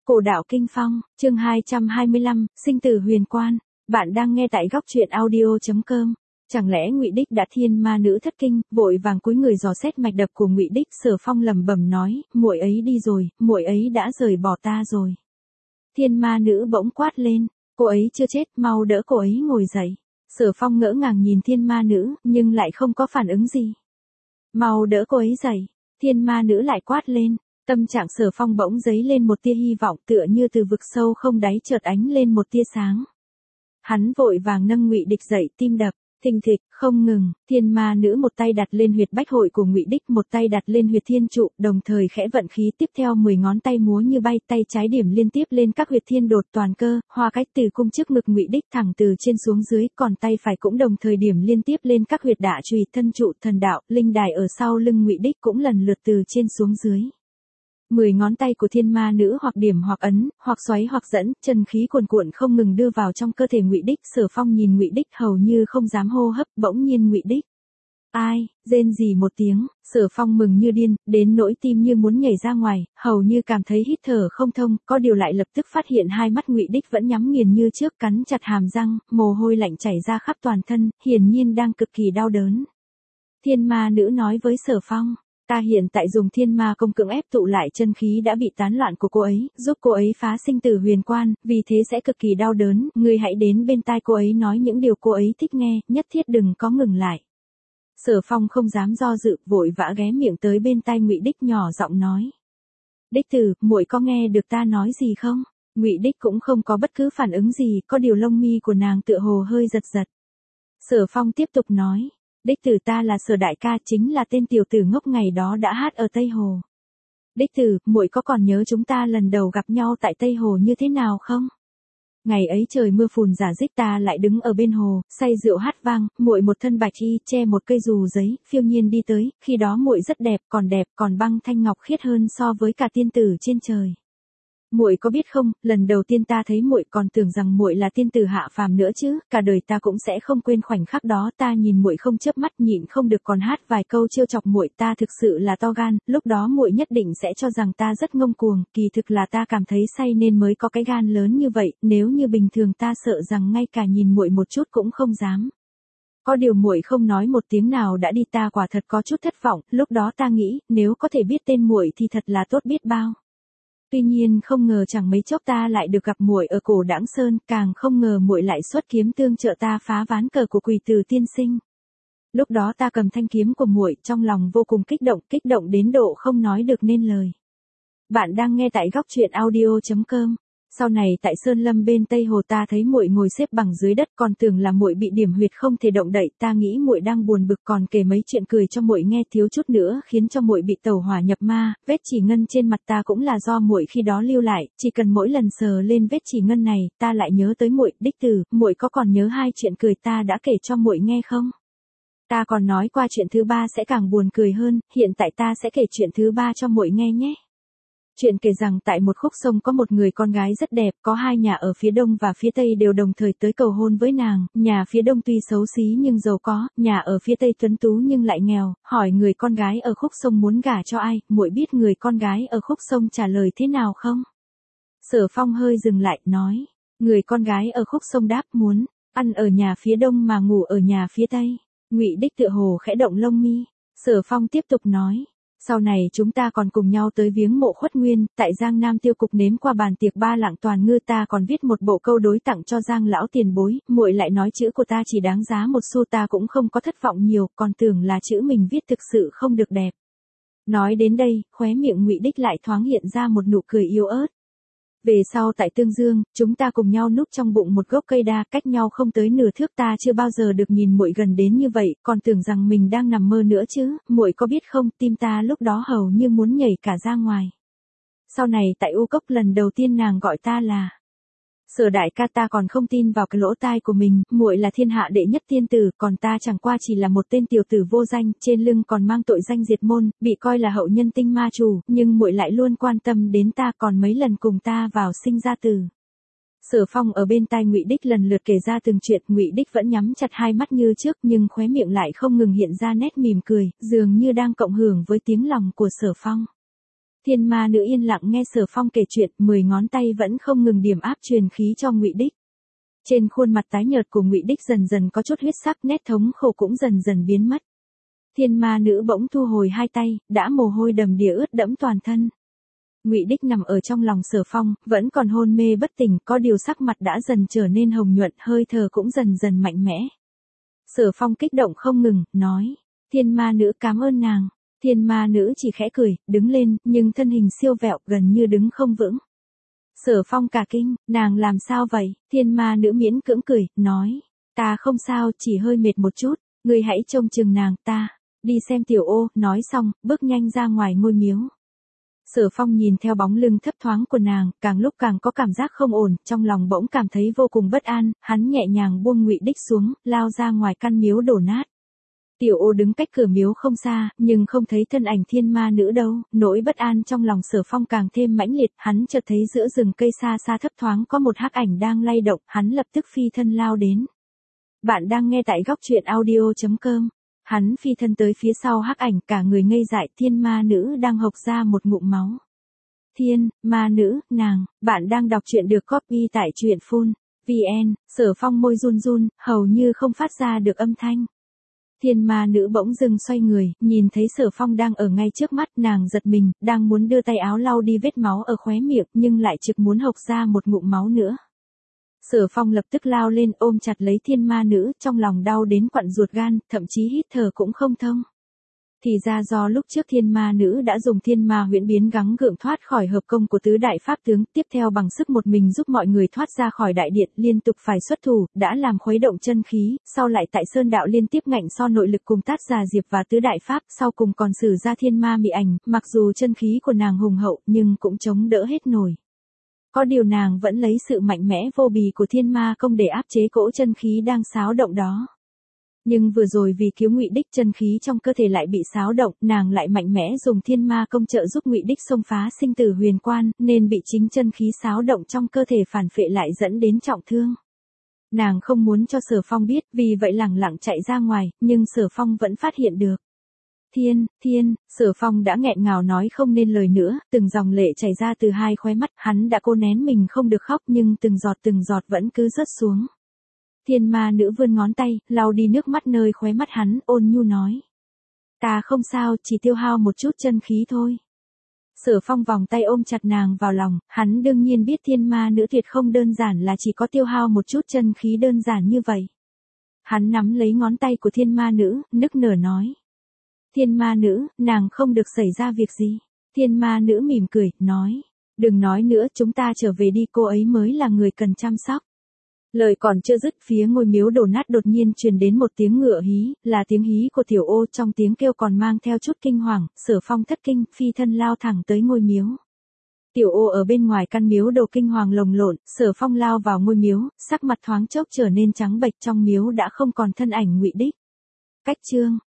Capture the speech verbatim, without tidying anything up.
Cổ đạo kinh phong, chương hai trăm hai mươi lăm, sinh tử huyền quan. Bạn đang nghe tại góc truyện audio chấm com. Chẳng lẽ Ngụy Đích đã thiên ma nữ thất kinh, vội vàng cúi người dò xét mạch đập của Ngụy Đích. Sở Phong lẩm bẩm nói, muội ấy đi rồi, muội ấy đã rời bỏ ta rồi. Thiên ma nữ bỗng quát lên, cô ấy chưa chết, mau đỡ cô ấy ngồi dậy. Sở Phong ngỡ ngàng nhìn thiên ma nữ, nhưng lại không có phản ứng gì. Mau đỡ cô ấy dậy, thiên ma nữ lại quát lên. Tâm trạng Sở Phong bỗng dấy lên một tia hy vọng, tựa như từ vực sâu không đáy chợt ánh lên một tia sáng. Hắn vội vàng nâng Ngụy Đích dậy, tim đập thình thịch không ngừng. Thiên ma nữ một tay đặt lên huyệt bách hội của Ngụy Đích, một tay đặt lên huyệt thiên trụ, đồng thời khẽ vận khí, tiếp theo mười ngón tay múa như bay, tay trái điểm liên tiếp lên các huyệt thiên đột toàn cơ, hoa cách từ cung trước ngực Ngụy Đích thẳng từ trên xuống dưới, còn tay phải cũng đồng thời điểm liên tiếp lên các huyệt đả chùy, thân trụ, thần đạo, linh đài ở sau lưng Ngụy Đích cũng lần lượt từ trên xuống dưới. Mười ngón tay của thiên ma nữ hoặc điểm hoặc ấn, hoặc xoáy hoặc dẫn, chân khí cuồn cuộn không ngừng đưa vào trong cơ thể Ngụy Đích. Sở Phong nhìn Ngụy Đích hầu như không dám hô hấp, bỗng nhiên Ngụy Đích ai, rên rỉ một tiếng. Sở Phong mừng như điên, đến nỗi tim như muốn nhảy ra ngoài, hầu như cảm thấy hít thở không thông, có điều lại lập tức phát hiện hai mắt Ngụy Đích vẫn nhắm nghiền như trước, cắn chặt hàm răng, mồ hôi lạnh chảy ra khắp toàn thân, hiển nhiên đang cực kỳ đau đớn. Thiên ma nữ nói với Sở Phong, ta hiện tại dùng thiên ma công cưỡng ép tụ lại chân khí đã bị tán loạn của cô ấy, giúp cô ấy phá sinh tử huyền quan, vì thế sẽ cực kỳ đau đớn, ngươi hãy đến bên tai cô ấy nói những điều cô ấy thích nghe, nhất thiết đừng có ngừng lại. Sở Phong không dám do dự, vội vã ghé miệng tới bên tai Ngụy Đích nhỏ giọng nói. Đích tử, muội có nghe được ta nói gì không? Ngụy Đích cũng không có bất cứ phản ứng gì, có điều lông mi của nàng tựa hồ hơi giật giật. Sở Phong tiếp tục nói. Đích tử, ta là Sở đại ca, chính là tên tiểu tử ngốc ngày đó đã hát ở Tây Hồ. Đích tử, muội có còn nhớ chúng ta lần đầu gặp nhau tại Tây Hồ như thế nào không? Ngày ấy trời mưa phùn rả rích, ta lại đứng ở bên hồ, say rượu hát vang, muội một thân bạch y, che một cây dù giấy, phiêu nhiên đi tới, khi đó muội rất đẹp, còn đẹp, còn băng thanh ngọc khiết hơn so với cả tiên tử trên trời. Muội có biết không, lần đầu tiên ta thấy muội còn tưởng rằng muội là tiên tử hạ phàm nữa chứ, cả đời ta cũng sẽ không quên khoảnh khắc đó. Ta nhìn muội không chớp mắt, nhịn không được còn hát vài câu trêu chọc muội. Ta thực sự là to gan, lúc đó muội nhất định sẽ cho rằng ta rất ngông cuồng, kỳ thực là ta cảm thấy say nên mới có cái gan lớn như vậy, nếu như bình thường ta sợ rằng ngay cả nhìn muội một chút cũng không dám. Có điều muội không nói một tiếng nào đã đi, ta quả thật có chút thất vọng, lúc đó ta nghĩ, nếu có thể biết tên muội thì thật là tốt biết bao. Tuy nhiên không ngờ chẳng mấy chốc ta lại được gặp muội ở Cổ Đãng Sơn, càng không ngờ muội lại xuất kiếm tương trợ ta phá ván cờ của Quỷ Tử tiên sinh. Lúc đó ta cầm thanh kiếm của muội, trong lòng vô cùng kích động, kích động đến độ không nói được nên lời. Bạn đang nghe tại góc truyện audio chấm com. Sau này tại Sơn Lâm bên Tây Hồ ta thấy muội ngồi xếp bằng dưới đất, còn tưởng là muội bị điểm huyệt không thể động đậy, ta nghĩ muội đang buồn bực, còn kể mấy chuyện cười cho muội nghe, thiếu chút nữa khiến cho muội bị tẩu hỏa nhập ma. Vết chỉ ngân trên mặt ta cũng là do muội khi đó lưu lại, chỉ cần mỗi lần sờ lên vết chỉ ngân này, ta lại nhớ tới muội. Đích tử, muội có còn nhớ hai chuyện cười ta đã kể cho muội nghe không? Ta còn nói qua chuyện thứ ba sẽ càng buồn cười hơn, hiện tại ta sẽ kể chuyện thứ ba cho muội nghe nhé. Chuyện kể rằng tại một khúc sông có một người con gái rất đẹp, có hai nhà ở phía đông và phía tây đều đồng thời tới cầu hôn với nàng, nhà phía đông tuy xấu xí nhưng giàu có, nhà ở phía tây tuấn tú nhưng lại nghèo, hỏi người con gái ở khúc sông muốn gả cho ai, muội biết người con gái ở khúc sông trả lời thế nào không? Sở Phong hơi dừng lại, nói, người con gái ở khúc sông đáp muốn ăn ở nhà phía đông mà ngủ ở nhà phía tây. Ngụy Đích tựa hồ khẽ động lông mi. Sở Phong tiếp tục nói. Sau này chúng ta còn cùng nhau tới viếng mộ Khuất Nguyên, tại Giang Nam tiêu cục nếm qua bàn tiệc ba lạng toàn ngư, ta còn viết một bộ câu đối tặng cho Giang lão tiền bối, muội lại nói chữ của ta chỉ đáng giá một xu, ta cũng không có thất vọng nhiều, còn tưởng là chữ mình viết thực sự không được đẹp. Nói đến đây, khóe miệng Ngụy Đích lại thoáng hiện ra một nụ cười yếu ớt. Về sau tại Tương Dương, chúng ta cùng nhau núp trong bụng một gốc cây đa, cách nhau không tới nửa thước, ta chưa bao giờ được nhìn muội gần đến như vậy, còn tưởng rằng mình đang nằm mơ nữa chứ, muội có biết không, tim ta lúc đó hầu như muốn nhảy cả ra ngoài. Sau này tại U Cốc lần đầu tiên nàng gọi ta là Sở đại ca, ta còn không tin vào cái lỗ tai của mình, muội là thiên hạ đệ nhất tiên tử, còn ta chẳng qua chỉ là một tên tiểu tử vô danh, trên lưng còn mang tội danh diệt môn, bị coi là hậu nhân tinh ma chủ, nhưng muội lại luôn quan tâm đến ta, còn mấy lần cùng ta vào sinh ra tử. Sở Phong ở bên tai Ngụy Đích lần lượt kể ra từng chuyện, Ngụy Đích vẫn nhắm chặt hai mắt như trước, nhưng khóe miệng lại không ngừng hiện ra nét mỉm cười, dường như đang cộng hưởng với tiếng lòng của Sở Phong. Thiên ma nữ yên lặng nghe Sở Phong kể chuyện, mười ngón tay vẫn không ngừng điểm áp truyền khí cho Ngụy Đích. Trên khuôn mặt tái nhợt của Ngụy Đích dần dần có chút huyết sắc, nét thống khổ cũng dần dần biến mất. Thiên ma nữ bỗng thu hồi hai tay, đã mồ hôi đầm đìa ướt đẫm toàn thân. Ngụy Đích nằm ở trong lòng Sở Phong, vẫn còn hôn mê bất tỉnh, có điều sắc mặt đã dần trở nên hồng nhuận, hơi thở cũng dần dần mạnh mẽ. Sở Phong kích động không ngừng, nói, thiên ma nữ cảm ơn nàng. Thiên ma nữ chỉ khẽ cười, đứng lên, nhưng thân hình siêu vẹo, gần như đứng không vững. Sở Phong cả kinh, nàng làm sao vậy? Thiên ma nữ miễn cưỡng cười, nói, ta không sao, chỉ hơi mệt một chút, ngươi hãy trông chừng nàng, ta đi xem Tiểu Ô. Nói xong, bước nhanh ra ngoài ngôi miếu. Sở Phong nhìn theo bóng lưng thấp thoáng của nàng, càng lúc càng có cảm giác không ổn, trong lòng bỗng cảm thấy vô cùng bất an, hắn nhẹ nhàng buông Ngụy Đích xuống, lao ra ngoài căn miếu đổ nát. Tiểu Ô đứng cách cửa miếu không xa, nhưng không thấy thân ảnh thiên ma nữ đâu, nỗi bất an trong lòng Sở Phong càng thêm mãnh liệt, hắn chợt thấy giữa rừng cây xa xa thấp thoáng có một hắc ảnh đang lay động, hắn lập tức phi thân lao đến. Bạn đang nghe tại góc truyện audio chấm com. Hắn phi thân tới phía sau hắc ảnh, cả người ngây dại, thiên ma nữ đang hộc ra một ngụm máu. Thiên, ma nữ, nàng, bạn đang đọc truyện được copy tại truyện phun chấm vn. Sở Phong môi run run, hầu như không phát ra được âm thanh. Thiên ma nữ bỗng dưng xoay người, nhìn thấy Sở Phong đang ở ngay trước mắt, nàng giật mình, đang muốn đưa tay áo lau đi vết máu ở khóe miệng, nhưng lại trực muốn hộc ra một ngụm máu nữa. Sở Phong lập tức lao lên ôm chặt lấy thiên ma nữ, trong lòng đau đến quặn ruột gan, thậm chí hít thở cũng không thông. Thì ra do lúc trước thiên ma nữ đã dùng thiên ma huyễn biến gắng gượng thoát khỏi hợp công của tứ đại pháp tướng, tiếp theo bằng sức một mình giúp mọi người thoát ra khỏi đại điện, liên tục phải xuất thủ, đã làm khuấy động chân khí, sau lại tại sơn đạo liên tiếp ngạnh so nội lực cùng Tát Già Diệp và tứ đại pháp, sau cùng còn sử ra thiên ma mị ảnh, mặc dù chân khí của nàng hùng hậu, nhưng cũng chống đỡ hết nổi. Có điều nàng vẫn lấy sự mạnh mẽ vô bì của thiên ma công để áp chế cỗ chân khí đang xáo động đó. Nhưng vừa rồi vì cứu Ngụy Đích, chân khí trong cơ thể lại bị xáo động, nàng lại mạnh mẽ dùng thiên ma công trợ giúp Ngụy Đích xông phá sinh tử huyền quan, nên bị chính chân khí xáo động trong cơ thể phản phệ lại dẫn đến trọng thương. Nàng không muốn cho Sở Phong biết, vì vậy lẳng lặng chạy ra ngoài, nhưng Sở Phong vẫn phát hiện được. Thiên, thiên, Sở Phong đã nghẹn ngào nói không nên lời nữa, từng dòng lệ chảy ra từ hai khóe mắt, hắn đã cố nén mình không được khóc nhưng từng giọt từng giọt vẫn cứ rớt xuống. Thiên ma nữ vươn ngón tay, lau đi nước mắt nơi khóe mắt hắn, ôn nhu nói. Ta không sao, chỉ tiêu hao một chút chân khí thôi. Sở Phong vòng tay ôm chặt nàng vào lòng, hắn đương nhiên biết thiên ma nữ tuyệt không đơn giản là chỉ có tiêu hao một chút chân khí đơn giản như vậy. Hắn nắm lấy ngón tay của thiên ma nữ, nức nở nói. Thiên ma nữ, nàng không được xảy ra việc gì. Thiên ma nữ mỉm cười, nói. Đừng nói nữa, chúng ta trở về đi, cô ấy mới là người cần chăm sóc. Lời còn chưa dứt, phía ngôi miếu đổ nát đột nhiên truyền đến một tiếng ngựa hí, là tiếng hí của Tiểu Ô, trong tiếng kêu còn mang theo chút kinh hoàng. Sở Phong thất kinh, phi thân lao thẳng tới ngôi miếu. Tiểu Ô ở bên ngoài căn miếu đồ kinh hoàng lồng lộn, Sở Phong lao vào ngôi miếu, sắc mặt thoáng chốc trở nên trắng bệch, trong miếu đã không còn thân ảnh Ngụy Đích. Cách chương